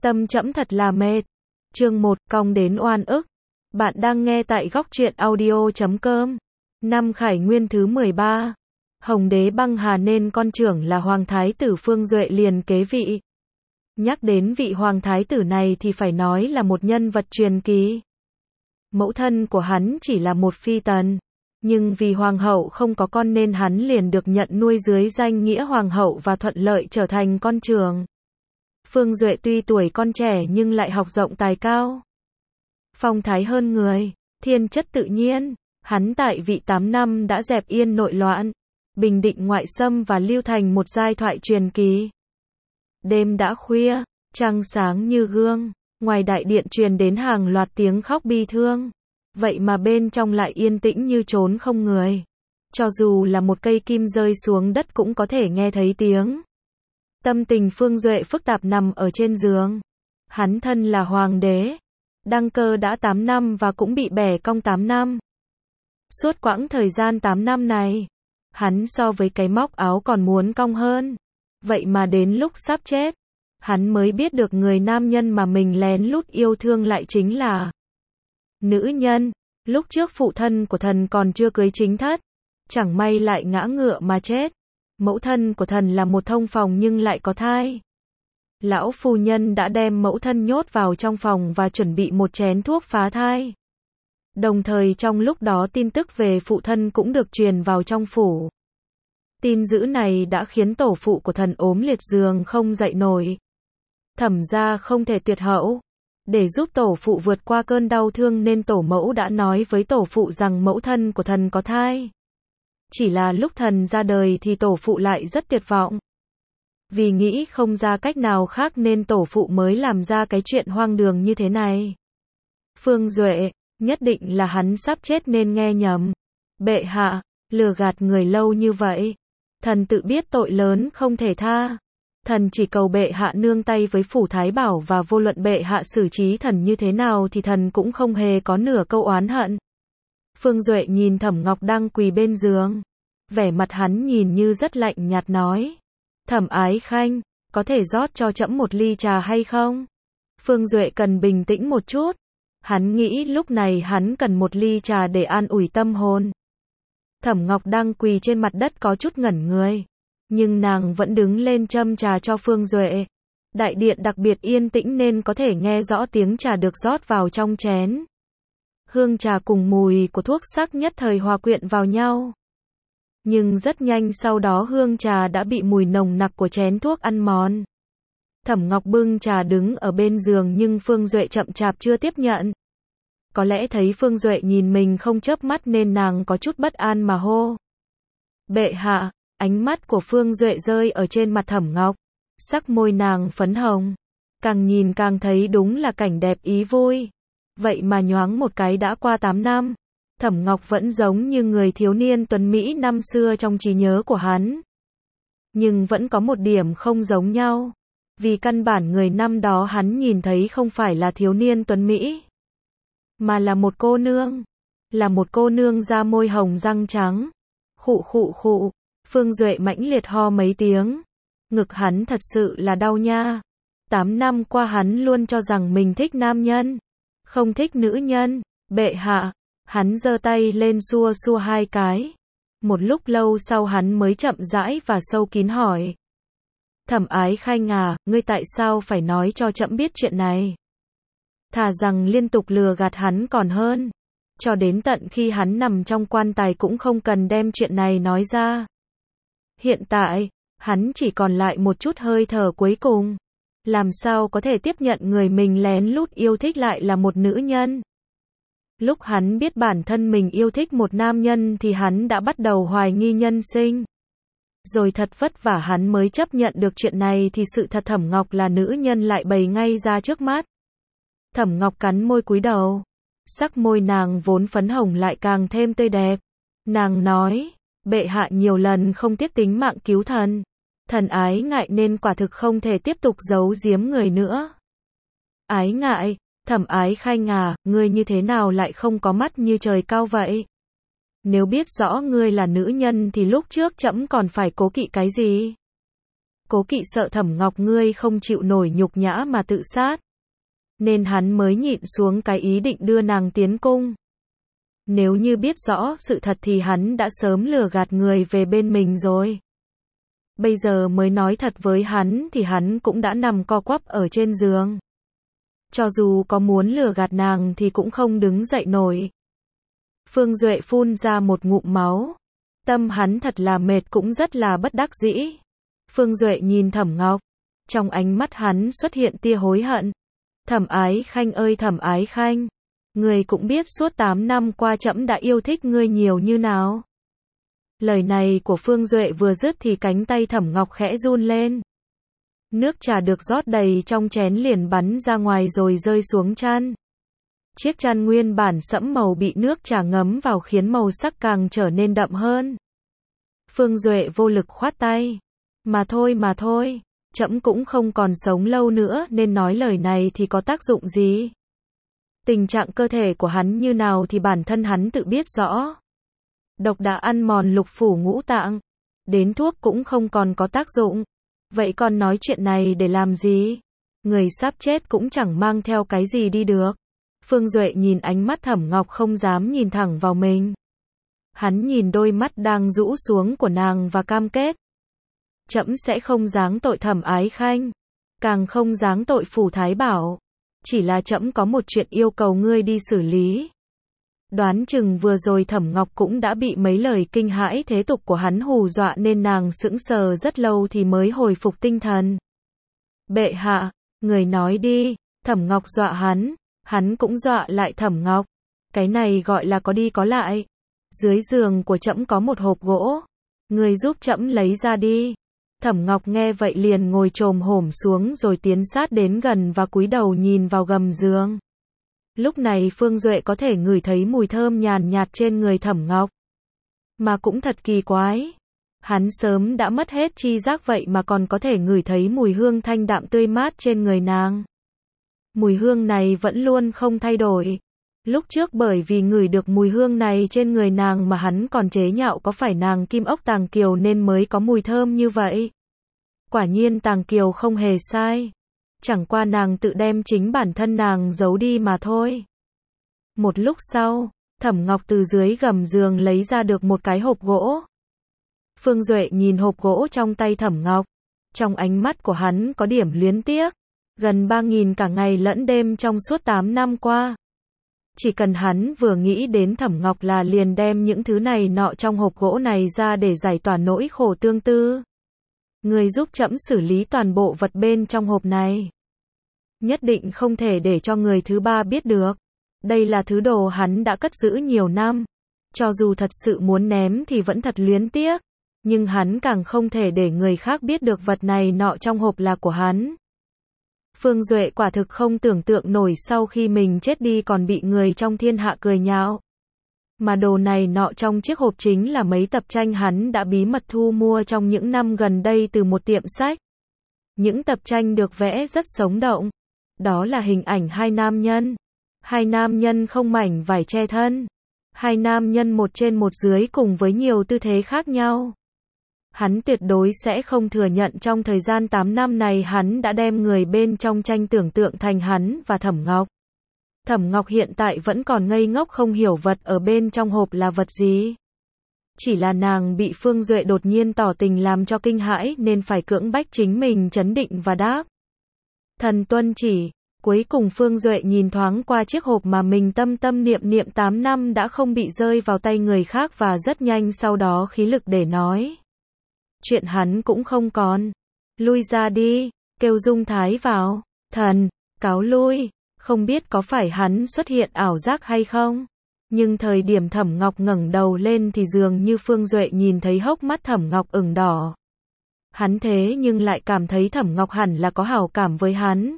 Tâm trẫm thật là mệt. Chương 1, cong đến oan ức. Bạn đang nghe tại góc truyện audio.com. Năm Khải Nguyên thứ 13. Hồng đế băng hà nên con trưởng là Hoàng Thái tử Phương Duệ liền kế vị. Nhắc đến vị Hoàng Thái tử này thì phải nói là một nhân vật truyền kỳ. Mẫu thân của hắn chỉ là một phi tần. Nhưng vì Hoàng hậu không có con nên hắn liền được nhận nuôi dưới danh nghĩa Hoàng hậu và thuận lợi trở thành con trưởng. Phương Duệ tuy tuổi con trẻ nhưng lại học rộng tài cao. Phong thái hơn người, thiên chất tự nhiên, hắn tại vị 8 năm đã dẹp yên nội loạn, bình định ngoại xâm và lưu thành một giai thoại truyền kỳ. Đêm đã khuya, trăng sáng như gương, ngoài đại điện truyền đến hàng loạt tiếng khóc bi thương. Vậy mà bên trong lại yên tĩnh như chốn không người. Cho dù là một cây kim rơi xuống đất cũng có thể nghe thấy tiếng. Tâm tình Phương Duệ phức tạp nằm ở trên giường. Hắn thân là hoàng đế. Đăng cơ đã 8 năm và cũng bị bẻ cong 8 năm. Suốt quãng thời gian 8 năm này, hắn so với cái móc áo còn muốn cong hơn. Vậy mà đến lúc sắp chết, hắn mới biết được người nam nhân mà mình lén lút yêu thương lại chính là nữ nhân. Lúc trước phụ thân của thần còn chưa cưới chính thất, chẳng may lại ngã ngựa mà chết. Mẫu thân của thần là một thông phòng nhưng lại có thai. Lão phu nhân đã đem mẫu thân nhốt vào trong phòng và chuẩn bị một chén thuốc phá thai. Đồng thời trong lúc đó tin tức về phụ thân cũng được truyền vào trong phủ. Tin dữ này đã khiến tổ phụ của thần ốm liệt giường không dậy nổi. Thẩm gia không thể tuyệt hậu. Để giúp tổ phụ vượt qua cơn đau thương nên tổ mẫu đã nói với tổ phụ rằng mẫu thân của thần có thai. Chỉ là lúc thần ra đời thì tổ phụ lại rất tuyệt vọng. Vì nghĩ không ra cách nào khác nên tổ phụ mới làm ra cái chuyện hoang đường như thế này. Phương Duệ, nhất định là hắn sắp chết nên nghe nhầm. Bệ hạ, lừa gạt người lâu như vậy. Thần tự biết tội lớn không thể tha. Thần chỉ cầu bệ hạ nương tay với phủ Thái Bảo và vô luận bệ hạ xử trí thần như thế nào thì thần cũng không hề có nửa câu oán hận. Phương Duệ nhìn Thẩm Ngọc đang quỳ bên giường. Vẻ mặt hắn nhìn như rất lạnh nhạt nói. Thẩm Ái Khanh, có thể rót cho trẫm một ly trà hay không? Phương Duệ cần bình tĩnh một chút. Hắn nghĩ lúc này hắn cần một ly trà để an ủi tâm hồn. Thẩm Ngọc đang quỳ trên mặt đất có chút ngẩn người. Nhưng nàng vẫn đứng lên châm trà cho Phương Duệ. Đại điện đặc biệt yên tĩnh nên có thể nghe rõ tiếng trà được rót vào trong chén. Hương trà cùng mùi của thuốc sắc nhất thời hòa quyện vào nhau. Nhưng rất nhanh sau đó hương trà đã bị mùi nồng nặc của chén thuốc ăn mòn. Thẩm Ngọc bưng trà đứng ở bên giường nhưng Phương Duệ chậm chạp chưa tiếp nhận. Có lẽ thấy Phương Duệ nhìn mình không chớp mắt nên nàng có chút bất an mà hô. Bệ hạ, ánh mắt của Phương Duệ rơi ở trên mặt Thẩm Ngọc. Sắc môi nàng phấn hồng. Càng nhìn càng thấy đúng là cảnh đẹp ý vui. Vậy mà nhoáng một cái đã qua 8 năm. Thẩm Ngọc vẫn giống như người thiếu niên tuấn Mỹ năm xưa trong trí nhớ của hắn. Nhưng vẫn có một điểm không giống nhau. Vì căn bản người năm đó hắn nhìn thấy không phải là thiếu niên tuấn Mỹ. Mà là một cô nương. Là một cô nương da môi hồng răng trắng. Khụ khụ khụ. Phương Duệ mãnh liệt ho mấy tiếng. Ngực hắn thật sự là đau nha. 8 năm qua hắn luôn cho rằng mình thích nam nhân. Không thích nữ nhân. Bệ hạ. Hắn giơ tay lên xua xua 2 cái. Một lúc lâu sau hắn mới chậm rãi và sâu kín hỏi. Thẩm Ái Khanh à, ngươi tại sao phải nói cho trẫm biết chuyện này? Thà rằng liên tục lừa gạt hắn còn hơn. Cho đến tận khi hắn nằm trong quan tài cũng không cần đem chuyện này nói ra. Hiện tại, hắn chỉ còn lại một chút hơi thở cuối cùng. Làm sao có thể tiếp nhận người mình lén lút yêu thích lại là một nữ nhân? Lúc hắn biết bản thân mình yêu thích một nam nhân thì hắn đã bắt đầu hoài nghi nhân sinh. Rồi thật vất vả hắn mới chấp nhận được chuyện này thì sự thật Thẩm Ngọc là nữ nhân lại bày ngay ra trước mắt. Thẩm Ngọc cắn môi cúi đầu. Sắc môi nàng vốn phấn hồng lại càng thêm tươi đẹp. Nàng nói, bệ hạ nhiều lần không tiếc tính mạng cứu thần. Thần ái ngại nên quả thực không thể tiếp tục giấu giếm người nữa. Ái ngại, Thẩm Ái Khanh à, ngươi như thế nào lại không có mắt như trời cao vậy? Nếu biết rõ ngươi là nữ nhân thì lúc trước trẫm còn phải cố kỵ cái gì? Cố Kỵ sợ Thẩm Ngọc ngươi không chịu nổi nhục nhã mà tự sát, nên hắn mới nhịn xuống cái ý định đưa nàng tiến cung. Nếu như biết rõ sự thật thì hắn đã sớm lừa gạt người về bên mình rồi. Bây giờ mới nói thật với hắn thì hắn cũng đã nằm co quắp ở trên giường. Cho dù có muốn lừa gạt nàng thì cũng không đứng dậy nổi. Phương Duệ phun ra một ngụm máu. Tâm hắn thật là mệt cũng rất là bất đắc dĩ. Phương Duệ nhìn Thẩm Ngọc. Trong ánh mắt hắn xuất hiện tia hối hận. Thẩm Ái Khanh ơi Thẩm Ái Khanh. Ngươi cũng biết suốt 8 năm qua trẫm đã yêu thích ngươi nhiều như nào. Lời này của Phương Duệ vừa dứt thì cánh tay Thẩm Ngọc khẽ run lên. Nước trà được rót đầy trong chén liền bắn ra ngoài rồi rơi xuống chăn. Chiếc chăn nguyên bản sẫm màu bị nước trà ngấm vào khiến màu sắc càng trở nên đậm hơn. Phương Duệ vô lực khoát tay. Mà thôi, trẫm cũng không còn sống lâu nữa nên nói lời này thì có tác dụng gì. Tình trạng cơ thể của hắn như nào thì bản thân hắn tự biết rõ. Độc đã ăn mòn lục phủ ngũ tạng. Đến thuốc cũng không còn có tác dụng. Vậy còn nói chuyện này để làm gì? Người sắp chết cũng chẳng mang theo cái gì đi được. Phương Duệ nhìn ánh mắt Thẩm Ngọc không dám nhìn thẳng vào mình. Hắn nhìn đôi mắt đang rũ xuống của nàng và cam kết. Trẫm sẽ không giáng tội Thẩm Ái Khanh. Càng không giáng tội Phủ Thái Bảo. Chỉ là trẫm có một chuyện yêu cầu ngươi đi xử lý. Đoán chừng vừa rồi Thẩm Ngọc cũng đã bị mấy lời kinh hãi thế tục của hắn hù dọa nên nàng sững sờ rất lâu thì mới hồi phục tinh thần. Bệ hạ, người nói đi. Thẩm Ngọc dọa hắn cũng dọa lại Thẩm Ngọc. Cái này gọi là có đi có lại. Dưới giường của trẫm có một hộp gỗ. Người giúp trẫm lấy ra đi. Thẩm Ngọc nghe vậy liền ngồi chồm hổm xuống rồi tiến sát đến gần và cúi đầu nhìn vào gầm giường. Lúc này Phương Duệ có thể ngửi thấy mùi thơm nhàn nhạt trên người Thẩm Ngọc. Mà cũng thật kỳ quái. Hắn sớm đã mất hết chi giác vậy mà còn có thể ngửi thấy mùi hương thanh đạm tươi mát trên người nàng. Mùi hương này vẫn luôn không thay đổi. Lúc trước bởi vì ngửi được mùi hương này trên người nàng mà hắn còn chế nhạo có phải nàng Kim Ốc Tàng Kiều nên mới có mùi thơm như vậy. Quả nhiên Tàng Kiều không hề sai. Chẳng qua nàng tự đem chính bản thân nàng giấu đi mà thôi. Một lúc sau, Thẩm Ngọc từ dưới gầm giường lấy ra được một cái hộp gỗ. Phương Duệ nhìn hộp gỗ trong tay Thẩm Ngọc. Trong ánh mắt của hắn có điểm luyến tiếc. Gần 3.000 cả ngày lẫn đêm trong suốt 8 năm qua. Chỉ cần hắn vừa nghĩ đến Thẩm Ngọc là liền đem những thứ này nọ trong hộp gỗ này ra để giải tỏa nỗi khổ tương tư. Người giúp trẫm xử lý toàn bộ vật bên trong hộp này. Nhất định không thể để cho người thứ ba biết được. Đây là thứ đồ hắn đã cất giữ nhiều năm. Cho dù thật sự muốn ném thì vẫn thật luyến tiếc. Nhưng hắn càng không thể để người khác biết được vật này nọ trong hộp là của hắn. Phương Duệ quả thực không tưởng tượng nổi sau khi mình chết đi còn bị người trong thiên hạ cười nhạo. Mà đồ này nọ trong chiếc hộp chính là mấy tập tranh hắn đã bí mật thu mua trong những năm gần đây từ một tiệm sách. Những tập tranh được vẽ rất sống động. Đó là hình ảnh hai nam nhân. Hai nam nhân không mảnh vải che thân. Hai nam nhân một trên một dưới cùng với nhiều tư thế khác nhau. Hắn tuyệt đối sẽ không thừa nhận trong thời gian 8 năm này hắn đã đem người bên trong tranh tưởng tượng thành hắn và Thẩm Ngọc. Thẩm Ngọc hiện tại vẫn còn ngây ngốc không hiểu vật ở bên trong hộp là vật gì. Chỉ là nàng bị Phương Duệ đột nhiên tỏ tình làm cho kinh hãi nên phải cưỡng bách chính mình trấn định và đáp. Thần tuân chỉ. Cuối cùng Phương Duệ nhìn thoáng qua chiếc hộp mà mình tâm tâm niệm niệm 8 năm đã không bị rơi vào tay người khác và rất nhanh sau đó khí lực để nói. Chuyện hắn cũng không còn. Lui ra đi, kêu Dung Thái vào. Thần, cáo lui. Không biết có phải hắn xuất hiện ảo giác hay không? Nhưng thời điểm Thẩm Ngọc ngẩng đầu lên thì dường như Phương Duệ nhìn thấy hốc mắt Thẩm Ngọc ửng đỏ. Hắn thế nhưng lại cảm thấy Thẩm Ngọc hẳn là có hảo cảm với hắn.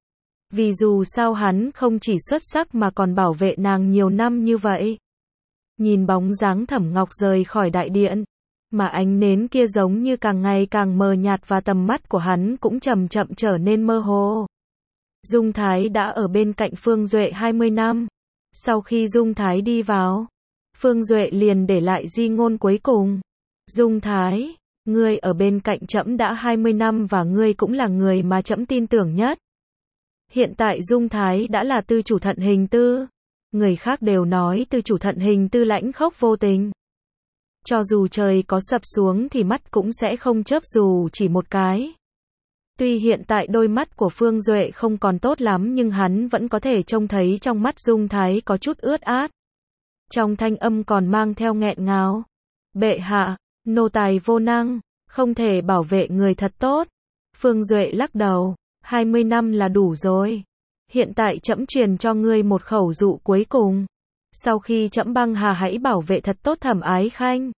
Vì dù sao hắn không chỉ xuất sắc mà còn bảo vệ nàng nhiều năm như vậy. Nhìn bóng dáng Thẩm Ngọc rời khỏi đại điện, mà ánh nến kia giống như càng ngày càng mờ nhạt và tầm mắt của hắn cũng chậm chậm trở nên mơ hồ. Dung Thái đã ở bên cạnh Phương Duệ 20 năm. Sau khi Dung Thái đi vào, Phương Duệ liền để lại di ngôn cuối cùng. Dung Thái, Ngươi ở bên cạnh trẫm đã 20 năm và ngươi cũng là người mà trẫm tin tưởng nhất. Hiện tại Dung Thái đã là tư chủ Thận Hình Tư. Người khác đều nói tư chủ Thận Hình Tư lãnh khốc vô tình. Cho dù trời có sập xuống thì mắt cũng sẽ không chớp dù chỉ một cái. Tuy hiện tại đôi mắt của Phương Duệ không còn tốt lắm nhưng hắn vẫn có thể trông thấy trong mắt Dung Thái có chút ướt át. Trong thanh âm còn mang theo nghẹn ngào. Bệ hạ, nô tài vô năng, không thể bảo vệ người thật tốt. Phương Duệ lắc đầu, 20 năm là đủ rồi. Hiện tại trẫm truyền cho ngươi một khẩu dụ cuối cùng. Sau khi trẫm băng hà hãy bảo vệ thật tốt Thẩm Ái Khanh.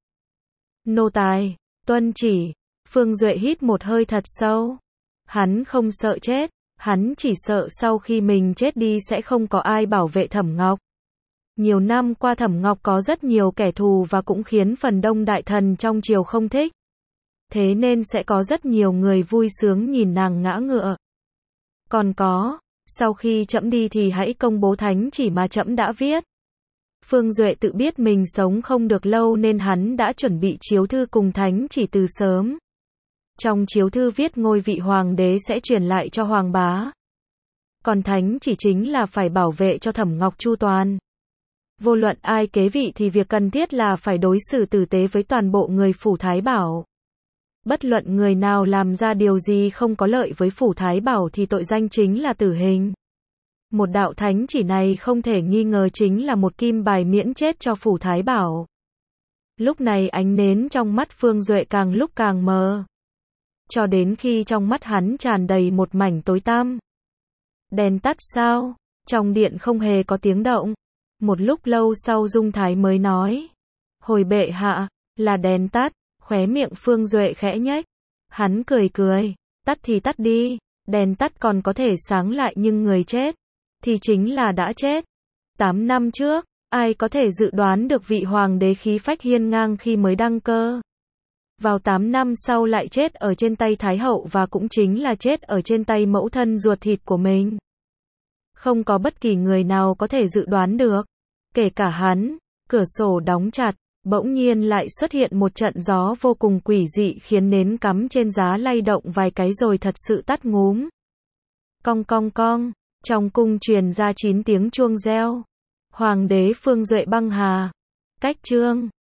Nô tài, tuân chỉ. Phương Duệ hít một hơi thật sâu. Hắn không sợ chết, hắn chỉ sợ sau khi mình chết đi sẽ không có ai bảo vệ Thẩm Ngọc. Nhiều năm qua Thẩm Ngọc có rất nhiều kẻ thù và cũng khiến phần đông đại thần trong triều không thích. Thế nên sẽ có rất nhiều người vui sướng nhìn nàng ngã ngựa. Còn có, sau khi trẫm đi thì hãy công bố thánh chỉ mà trẫm đã viết. Phương Duệ tự biết mình sống không được lâu nên hắn đã chuẩn bị chiếu thư cùng thánh chỉ từ sớm. Trong chiếu thư viết ngôi vị hoàng đế sẽ truyền lại cho hoàng bá. Còn thánh chỉ chính là phải bảo vệ cho Thẩm Ngọc chu toàn. Vô luận ai kế vị thì việc cần thiết là phải đối xử tử tế với toàn bộ người phủ Thái Bảo. Bất luận người nào làm ra điều gì không có lợi với phủ Thái Bảo thì tội danh chính là tử hình. Một đạo thánh chỉ này không thể nghi ngờ chính là một kim bài miễn chết cho phủ Thái Bảo. Lúc này ánh nến trong mắt Phương Duệ càng lúc càng mờ. Cho đến khi trong mắt hắn tràn đầy một mảnh tối tăm. Đèn tắt sao? Trong điện không hề có tiếng động. Một lúc lâu sau Dung Thái mới nói. Hồi bệ hạ, là đèn tắt. Khóe miệng Phương Duệ khẽ nhếch. Hắn cười cười. Tắt thì tắt đi. Đèn tắt còn có thể sáng lại nhưng người chết thì chính là đã chết. 8 năm trước, ai có thể dự đoán được vị hoàng đế khí phách hiên ngang khi mới đăng cơ. Vào 8 năm sau lại chết ở trên tay Thái hậu và cũng chính là chết ở trên tay mẫu thân ruột thịt của mình. Không có bất kỳ người nào có thể dự đoán được. Kể cả hắn, cửa sổ đóng chặt, bỗng nhiên lại xuất hiện một trận gió vô cùng quỷ dị khiến nến cắm trên giá lay động vài cái rồi thật sự tắt ngúm. Cong cong cong, trong cung truyền ra 9 tiếng chuông reo. Hoàng đế Phương Duệ băng hà. Cách chương